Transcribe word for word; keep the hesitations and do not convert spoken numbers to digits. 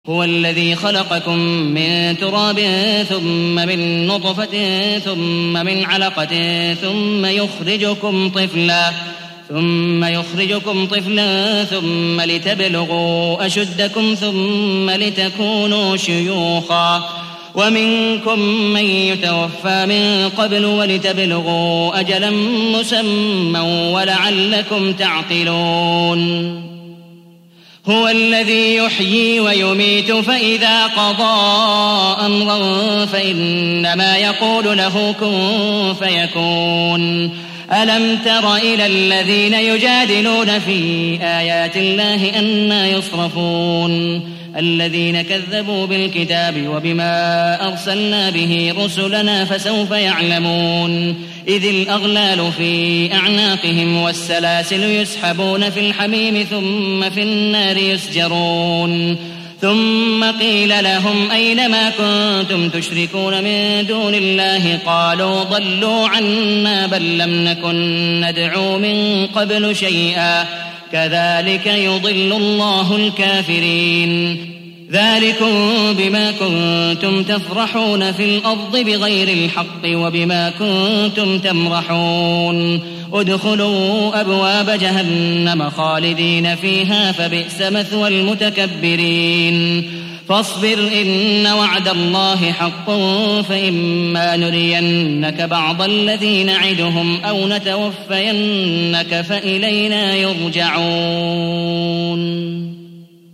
هو الذي خلقكم من تراب ثم من نطفة ثم من علقة ثم يخرجكم طفلا ثم يخرجكم طفلا ثم لتبلغوا أشدكم ثم لتكونوا شيوخا ومنكم من يتوفى من قبل ولتبلغوا أجلا مسمى ولعلكم تعقلون. هو الذي يحيي ويميت فإذا قضى أمرا فإنما يقول له كن فيكون. ألم تر إلى الذين يجادلون في آيات الله أنى يصرفون الذين كذبوا بالكتاب وبما أرسلنا به رسلنا فسوف يعلمون إذ الأغلال في أعناقهم والسلاسل يسحبون في الحميم ثم في النار يسجرون ثم قيل لهم أين ما كنتم تشركون من دون الله قالوا ضلوا عنا بل لم نكن ندعو من قبل شيئا كذلك يضل الله الكافرين. ذلكم بما كنتم تفرحون في الأرض بغير الحق وبما كنتم تمرحون ادخلوا أبواب جهنم خالدين فيها فبئس مثوى المتكبرين. فاصبر إن وعد الله حق فإما نرينك بعض الذي نعدهم أو نتوفينك فإلينا يرجعون.